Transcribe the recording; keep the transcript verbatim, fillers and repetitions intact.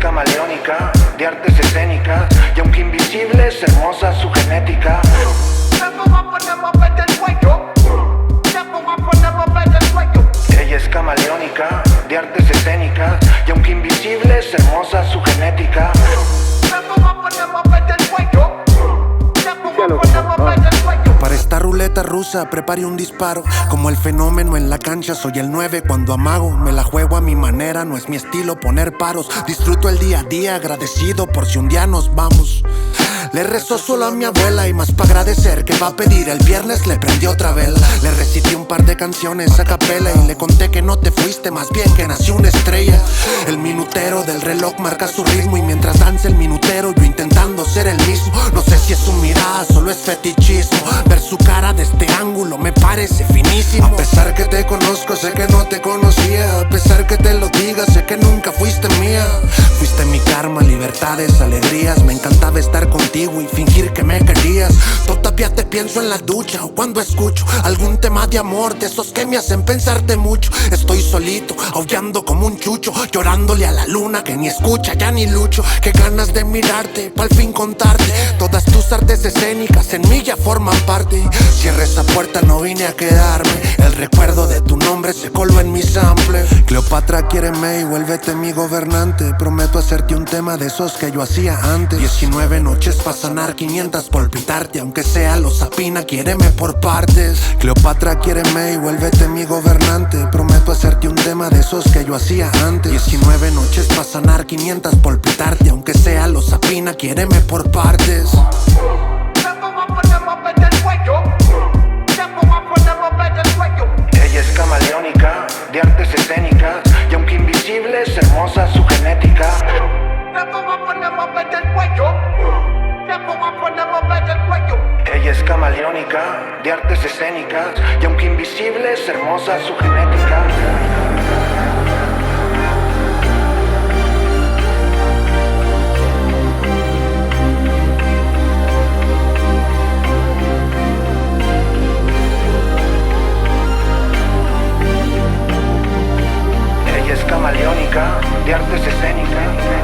camaleónica, de artes escénicas, y aunque invisible es hermosa su genética. Ella es camaleónica, de artes escénicas, y aunque invisible es hermosa su genética. Para esta ruleta rusa prepare un disparo. Como el fenómeno en la cancha, soy el nueve cuando amago. Me la juego a mi manera, no es mi estilo poner paros. Disfruto el día a día, agradecido por si un día nos vamos. Le rezo solo a mi abuela y más pa' agradecer que va a pedir el viernes le prendí otra vela. Le recité un par de canciones a capela y le conté que no te fuiste, más bien que nació una estrella. El minutero del reloj marca su ritmo y mientras danza el minutero yo intentando ser el mismo. No sé si es su mirada, solo es fetichismo. Ver su cara de este ángulo me parece finísimo. A pesar que te conozco, sé que no te conocía. A pesar que te lo digas, sé que nunca fuiste mía. Fuiste mi karma, libertades, alegrías. Me encantaba estar contigo y fingir que me querías. Todavía te pienso en la ducha o cuando escucho algún tema de amor, de esos que me hacen pensarte mucho. Estoy solito, aullando como un chucho, llorándole a la luna que ni escucha, ya ni lucho. Qué ganas de mirarte, pa' al fin contarte todas tus artes escénicas, en mí ya forman parte. Cierra esa puerta, no vine a quedarme. El recuerdo de tu nombre se coló en mi sample. Cleopatra, quiéreme y vuélvete mi gobernante. Prometo hacerte un tema de esos que yo hacía antes. Diecinueve noches pa' sanar, quinientas por pitarte. Aunque sea lo sapina, quiéreme por partes. Cleopatra, quiéreme y vuélvete mi gobernante. Prometo hacerte un tema de esos que yo hacía antes. Diecinueve noches pa' sanar, quinientas por pitarte. Aunque sea lo sapina, quiéreme por partes. Ella es camaleónica, de artes escénicas, y aunque invisible es hermosa su genética. Ella es camaleónica, de artes escénicas, y aunque invisible es hermosa su genética. Ella es camaleónica, de artes escénicas.